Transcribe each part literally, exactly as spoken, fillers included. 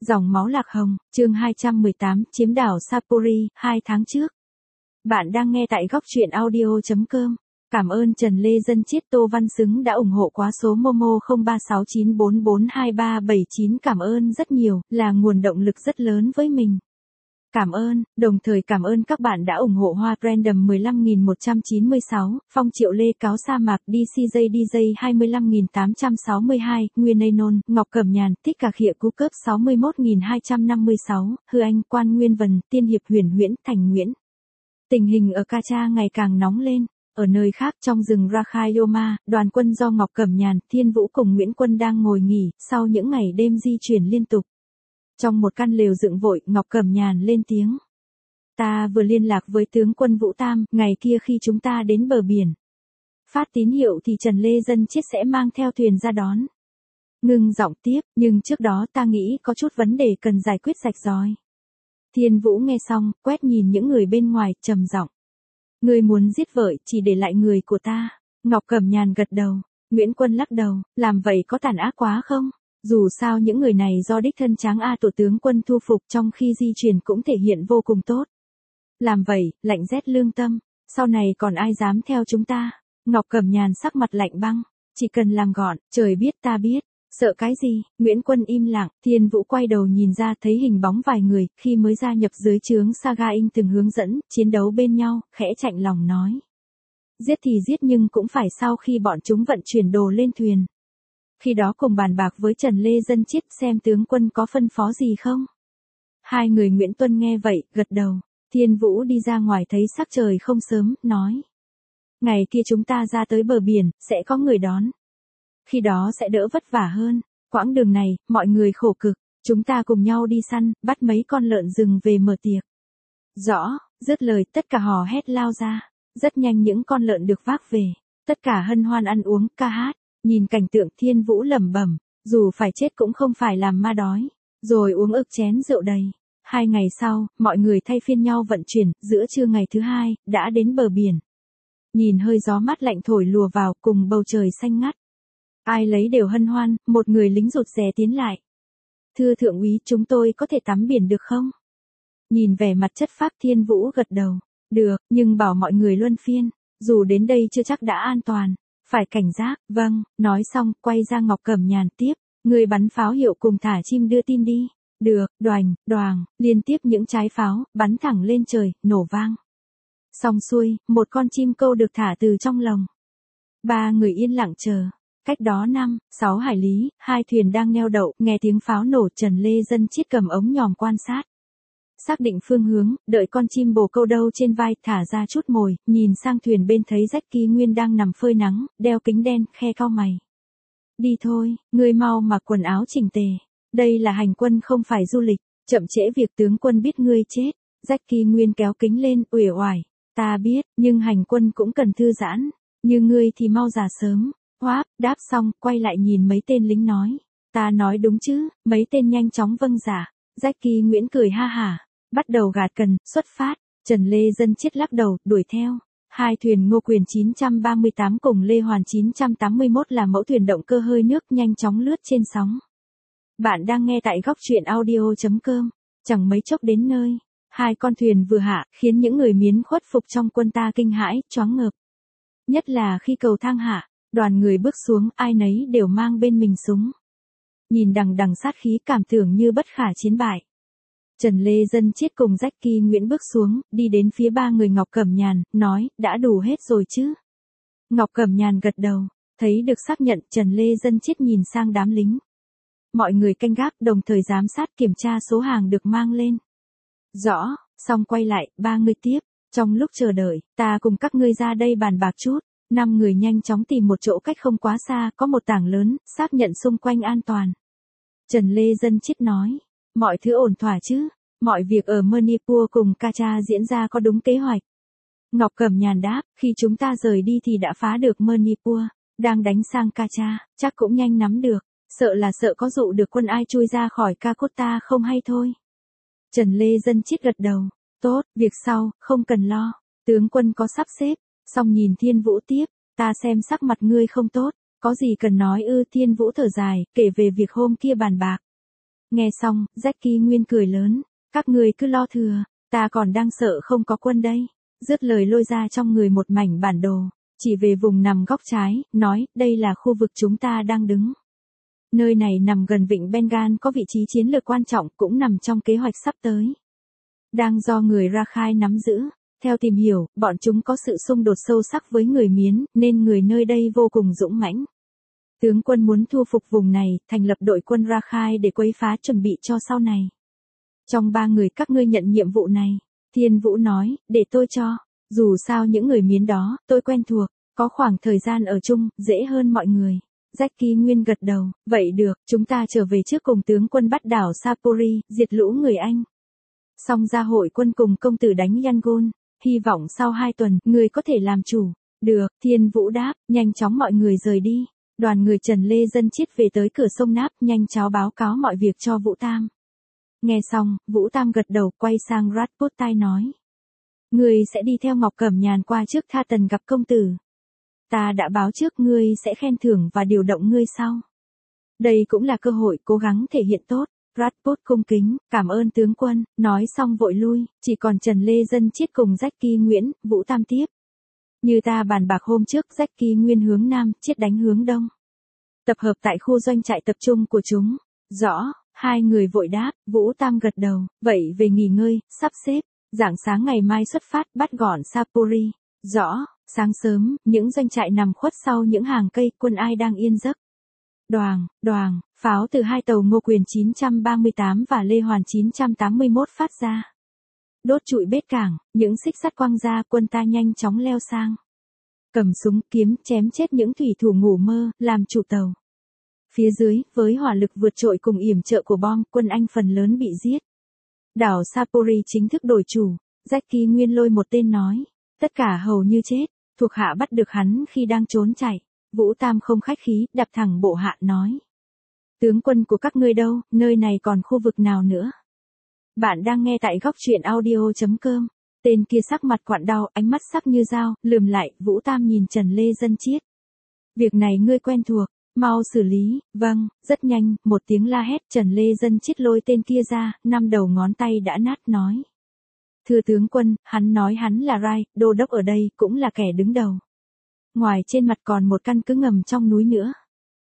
Dòng máu lạc hồng, chương hai trăm mười tám, chiếm đảo Sapori, hai tháng trước. Bạn đang nghe tại góc truyện audio chấm com. Cảm ơn Trần Lê Dân Chiết Tô Văn Xứng đã ủng hộ quá số Momo không ba sáu chín bốn bốn hai ba bảy chín. Cảm ơn rất nhiều, là nguồn động lực rất lớn với mình. Cảm ơn, đồng thời cảm ơn các bạn đã ủng hộ Hoa Random mười lăm nghìn một trăm chín mươi sáu, Phong Triệu Lê Cáo Sa Mạc đê xê gi đê gi hai mươi lăm nghìn tám trăm sáu mươi hai, Nguyên Nôn, Ngọc Cẩm Nhàn, Thích Cà Khịa Cú Cấp sáu mươi mốt nghìn hai trăm năm mươi sáu, Hư Anh, Quan Nguyên Vân, Tiên Hiệp Huyền Huyễn, Thành Nguyễn. Tình hình ở Ca Cha ngày càng nóng lên. Ở nơi khác trong rừng Rakhayoma, đoàn quân do Ngọc Cẩm Nhàn, Thiên Vũ cùng Nguyễn Quân đang ngồi nghỉ, sau những ngày đêm di chuyển liên tục. Trong một căn lều dựng vội, Ngọc Cẩm Nhàn lên tiếng. Ta vừa liên lạc với tướng quân Vũ Tam, ngày kia khi chúng ta đến bờ biển. Phát tín hiệu thì Trần Lê Dân Chiết sẽ mang theo thuyền ra đón. Ngưng giọng tiếp, nhưng trước đó ta nghĩ có chút vấn đề cần giải quyết rạch ròi. Thiên Vũ nghe xong, quét nhìn những người bên ngoài, trầm giọng. Người muốn giết vợ, chỉ để lại người của ta. Ngọc Cẩm Nhàn gật đầu, Nguyễn Quân lắc đầu, làm vậy có tàn ác quá không? Dù sao những người này do đích thân Tráng A tổ tướng quân thu phục trong khi di chuyển cũng thể hiện vô cùng tốt. Làm vậy, lạnh rét lương tâm, sau này còn ai dám theo chúng ta? Ngọc Cẩm Nhàn sắc mặt lạnh băng, chỉ cần làm gọn, trời biết ta biết, sợ cái gì? Nguyễn Quân im lặng, Thiên Vũ quay đầu nhìn ra thấy hình bóng vài người, khi mới gia nhập dưới trướng Saga Inh từng hướng dẫn, chiến đấu bên nhau, khẽ chạnh lòng nói. Giết thì giết nhưng cũng phải sau khi bọn chúng vận chuyển đồ lên thuyền. Khi đó cùng bàn bạc với Trần Lê Dân Chiết xem tướng quân có phân phó gì không? Hai người Nguyễn Tuân nghe vậy, gật đầu. Thiên Vũ đi ra ngoài thấy sắc trời không sớm, nói. Ngày kia chúng ta ra tới bờ biển, sẽ có người đón. Khi đó sẽ đỡ vất vả hơn. Quãng đường này, mọi người khổ cực. Chúng ta cùng nhau đi săn, bắt mấy con lợn rừng về mở tiệc. Rõ, dứt lời tất cả hò hét lao ra. Rất nhanh những con lợn được vác về. Tất cả hân hoan ăn uống, ca hát. Nhìn cảnh tượng Thiên Vũ lẩm bẩm, dù phải chết cũng không phải làm ma đói. Rồi uống ực chén rượu đầy. Hai ngày sau, mọi người thay phiên nhau vận chuyển, giữa trưa ngày thứ hai, đã đến bờ biển. Nhìn hơi gió mát lạnh thổi lùa vào cùng bầu trời xanh ngắt. Ai lấy đều hân hoan, một người lính rụt rè tiến lại. Thưa thượng úy, chúng tôi có thể tắm biển được không? Nhìn vẻ mặt chất phác Thiên Vũ gật đầu. Được, nhưng bảo mọi người luân phiên, dù đến đây chưa chắc đã an toàn. Phải cảnh giác, vâng, nói xong, quay ra Ngọc Cẩm Nhàn tiếp, người bắn pháo hiệu cùng thả chim đưa tin đi. Được, đoành, đoàng, liên tiếp những trái pháo, bắn thẳng lên trời, nổ vang. Xong xuôi, một con chim câu được thả từ trong lồng. Ba người yên lặng chờ. Cách đó năm, sáu hải lý, hai thuyền đang neo đậu, nghe tiếng pháo nổ, Trần Lê Dân Chiết cầm ống nhòm quan sát. Xác định phương hướng, đợi con chim bồ câu đâu trên vai, thả ra chút mồi, nhìn sang thuyền bên thấy Rách Kỳ Nguyên đang nằm phơi nắng, đeo kính đen, khe cau mày. Đi thôi, ngươi mau mặc quần áo chỉnh tề. Đây là hành quân không phải du lịch, chậm trễ việc tướng quân biết ngươi chết. Rách Kỳ Nguyên kéo kính lên, uể oải. Ta biết, nhưng hành quân cũng cần thư giãn. Như ngươi thì mau già sớm. Hoáp, đáp xong, quay lại nhìn mấy tên lính nói. Ta nói đúng chứ, mấy tên nhanh chóng vâng dạ. Rách Kỳ Nguyễn cười ha hả. Bắt đầu gạt cần, xuất phát. Trần Lê Dân Chiết lắc đầu, đuổi theo. Hai thuyền Ngô Quyền chín trăm ba mươi tám cùng Lê Hoàn chín trăm tám mươi mốt là mẫu thuyền động cơ hơi nước nhanh chóng lướt trên sóng. Bạn đang nghe tại góc truyện audio chấm com. Chẳng mấy chốc đến nơi. Hai con thuyền vừa hạ, khiến những người miến khuất phục trong quân ta kinh hãi, choáng ngợp. Nhất là khi cầu thang hạ, đoàn người bước xuống, ai nấy đều mang bên mình súng. Nhìn đằng đằng sát khí cảm tưởng như bất khả chiến bại. Trần Lê Dân Chiết cùng Rách Kỳ Nguyễn bước xuống, đi đến phía ba người Ngọc Cẩm Nhàn, nói, đã đủ hết rồi chứ? Ngọc Cẩm Nhàn gật đầu, thấy được xác nhận, Trần Lê Dân Chiết nhìn sang đám lính. Mọi người canh gác đồng thời giám sát kiểm tra số hàng được mang lên. Rõ, xong quay lại, ba người tiếp, trong lúc chờ đợi, ta cùng các ngươi ra đây bàn bạc chút. Năm người nhanh chóng tìm một chỗ cách không quá xa, có một tảng lớn, xác nhận xung quanh an toàn. Trần Lê Dân Chiết nói. Mọi thứ ổn thỏa chứ, mọi việc ở Manipur cùng Ca Cha diễn ra có đúng kế hoạch. Ngọc Cẩm Nhàn đáp, khi chúng ta rời đi thì đã phá được Manipur, đang đánh sang Ca Cha, chắc cũng nhanh nắm được, sợ là sợ có dụ được quân ai chui ra khỏi Calcutta không hay thôi. Trần Lê Dân Chiết gật đầu, tốt, việc sau, không cần lo, tướng quân có sắp xếp, xong nhìn Thiên Vũ tiếp, ta xem sắc mặt ngươi không tốt, có gì cần nói ư? Thiên Vũ thở dài, kể về việc hôm kia bàn bạc. Nghe xong, Jackie Nguyên cười lớn, các ngươi cứ lo thừa, ta còn đang sợ không có quân đây. Dứt lời lôi ra trong người một mảnh bản đồ, chỉ về vùng nằm góc trái, nói, đây là khu vực chúng ta đang đứng. Nơi này nằm gần vịnh Bengal có vị trí chiến lược quan trọng cũng nằm trong kế hoạch sắp tới. Đang do người Rakhine nắm giữ. Theo tìm hiểu, bọn chúng có sự xung đột sâu sắc với người Miến, nên người nơi đây vô cùng dũng mãnh. Tướng quân muốn thu phục vùng này, thành lập đội quân Rakhine để quấy phá chuẩn bị cho sau này. Trong ba người các ngươi nhận nhiệm vụ này, Thiên Vũ nói, để tôi cho. Dù sao những người Miến đó, tôi quen thuộc, có khoảng thời gian ở chung, dễ hơn mọi người. Jackie Nguyên gật đầu, vậy được, chúng ta trở về trước cùng tướng quân bắt đảo Sapori, diệt lũ người Anh. Xong ra hội quân cùng công tử đánh Yangon, hy vọng sau hai tuần, người có thể làm chủ. Được, Thiên Vũ đáp, nhanh chóng mọi người rời đi. Đoàn người Trần Lê Dân Chiết về tới cửa sông Náp, nhanh chóng báo cáo mọi việc cho Vũ Tam. Nghe xong, Vũ Tam gật đầu, quay sang Rajputai nói. Ngươi sẽ đi theo Ngọc Cẩm Nhàn qua trước Tha Tần gặp công tử. Ta đã báo trước ngươi sẽ khen thưởng và điều động ngươi sau. Đây cũng là cơ hội cố gắng thể hiện tốt. Rajput cung kính, cảm ơn tướng quân, nói xong vội lui, chỉ còn Trần Lê Dân Chiết cùng Jackie Nguyễn, Vũ Tam tiếp. Như ta bàn bạc hôm trước, Jackie Nguyên hướng Nam, Chiết đánh hướng Đông. Tập hợp tại khu doanh trại tập trung của chúng. Rõ, hai người vội đáp, Vũ Tam gật đầu, vậy về nghỉ ngơi, sắp xếp, rạng sáng ngày mai xuất phát bắt gọn Sapori. Rõ, sáng sớm, những doanh trại nằm khuất sau những hàng cây, quân Ai đang yên giấc. Đoàng, đoàng, pháo từ hai tàu Ngô Quyền chín ba tám và Lê Hoàn chín tám mốt phát ra. Đốt trụi bết cảng, những xích sắt quăng ra, quân ta nhanh chóng leo sang. Cầm súng kiếm chém chết những thủy thủ ngủ mơ, làm chủ tàu. Phía dưới, với hỏa lực vượt trội cùng yểm trợ của bom, quân Anh phần lớn bị giết. Đảo Sapori chính thức đổi chủ, Jackie Nguyên lôi một tên nói. Tất cả hầu như chết, thuộc hạ bắt được hắn khi đang trốn chạy. Vũ Tam không khách khí, đạp thẳng bộ hạ nói. Tướng quân của các ngươi đâu, nơi này còn khu vực nào nữa? Bạn đang nghe tại góc truyện audio chấm com. Tên kia sắc mặt quặn đau, ánh mắt sắc như dao, lườm lại, Vũ Tam nhìn Trần Lê Dân Chiết. Việc này ngươi quen thuộc, mau xử lý, vâng, rất nhanh, một tiếng la hét, Trần Lê Dân Chiết lôi tên kia ra, năm đầu ngón tay đã nát nói. Thưa tướng quân, hắn nói hắn là Rai, đô đốc ở đây, cũng là kẻ đứng đầu. Ngoài trên mặt còn một căn cứ ngầm trong núi nữa.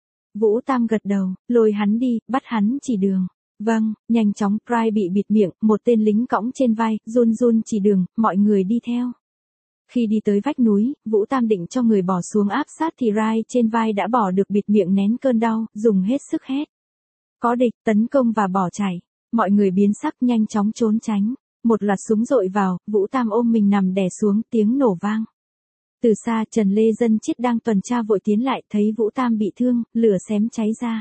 Vũ Tam gật đầu, lôi hắn đi, bắt hắn chỉ đường. Vâng, nhanh chóng, Rai bị bịt miệng, một tên lính cõng trên vai, run run chỉ đường, mọi người đi theo. Khi đi tới vách núi, Vũ Tam định cho người bỏ xuống áp sát thì Rai trên vai đã bỏ được bịt miệng nén cơn đau, dùng hết sức hét. Có địch, tấn công và bỏ chạy. Mọi người biến sắc nhanh chóng trốn tránh. Một loạt súng dội vào, Vũ Tam ôm mình nằm đè xuống, tiếng nổ vang. Từ xa, Trần Lê Dân Chiết đang tuần tra vội tiến lại, thấy Vũ Tam bị thương, lửa xém cháy ra.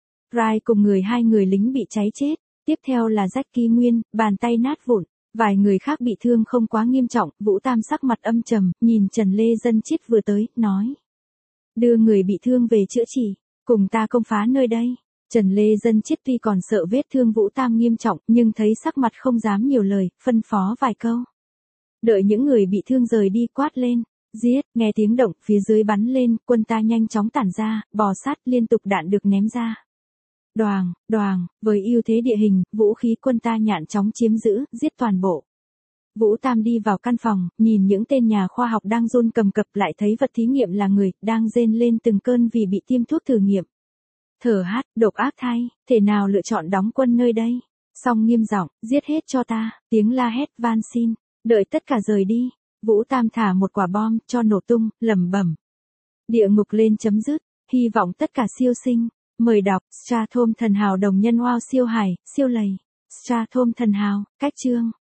Rai cùng người hai người lính bị cháy chết, tiếp theo là Jackie Nguyên, bàn tay nát vụn, vài người khác bị thương không quá nghiêm trọng, Vũ Tam sắc mặt âm trầm, nhìn Trần Lê Dân Chiết vừa tới, nói. Đưa người bị thương về chữa trị, cùng ta công phá nơi đây. Trần Lê Dân Chiết tuy còn sợ vết thương Vũ Tam nghiêm trọng, nhưng thấy sắc mặt không dám nhiều lời, phân phó vài câu. Đợi những người bị thương rời đi quát lên. Giết, nghe tiếng động, phía dưới bắn lên, quân ta nhanh chóng tản ra, bò sát, liên tục đạn được ném ra. Đoàng, đoàng, với ưu thế địa hình, vũ khí quân ta nhạn chóng chiếm giữ, giết toàn bộ. Vũ Tam đi vào căn phòng, nhìn những tên nhà khoa học đang run cầm cập lại thấy vật thí nghiệm là người, đang rên lên từng cơn vì bị tiêm thuốc thử nghiệm. Thở hát, độc ác thay, thể nào lựa chọn đóng quân nơi đây? Song nghiêm giọng, giết hết cho ta, tiếng la hét van xin, đợi tất cả rời đi. Vũ Tam thả một quả bom, cho nổ tung, lẩm bẩm. Địa ngục lên chấm dứt, hy vọng tất cả siêu sinh. Mời đọc, Strathom thần hào đồng nhân wow siêu hải, siêu lầy. Strathom thần hào, cách chương.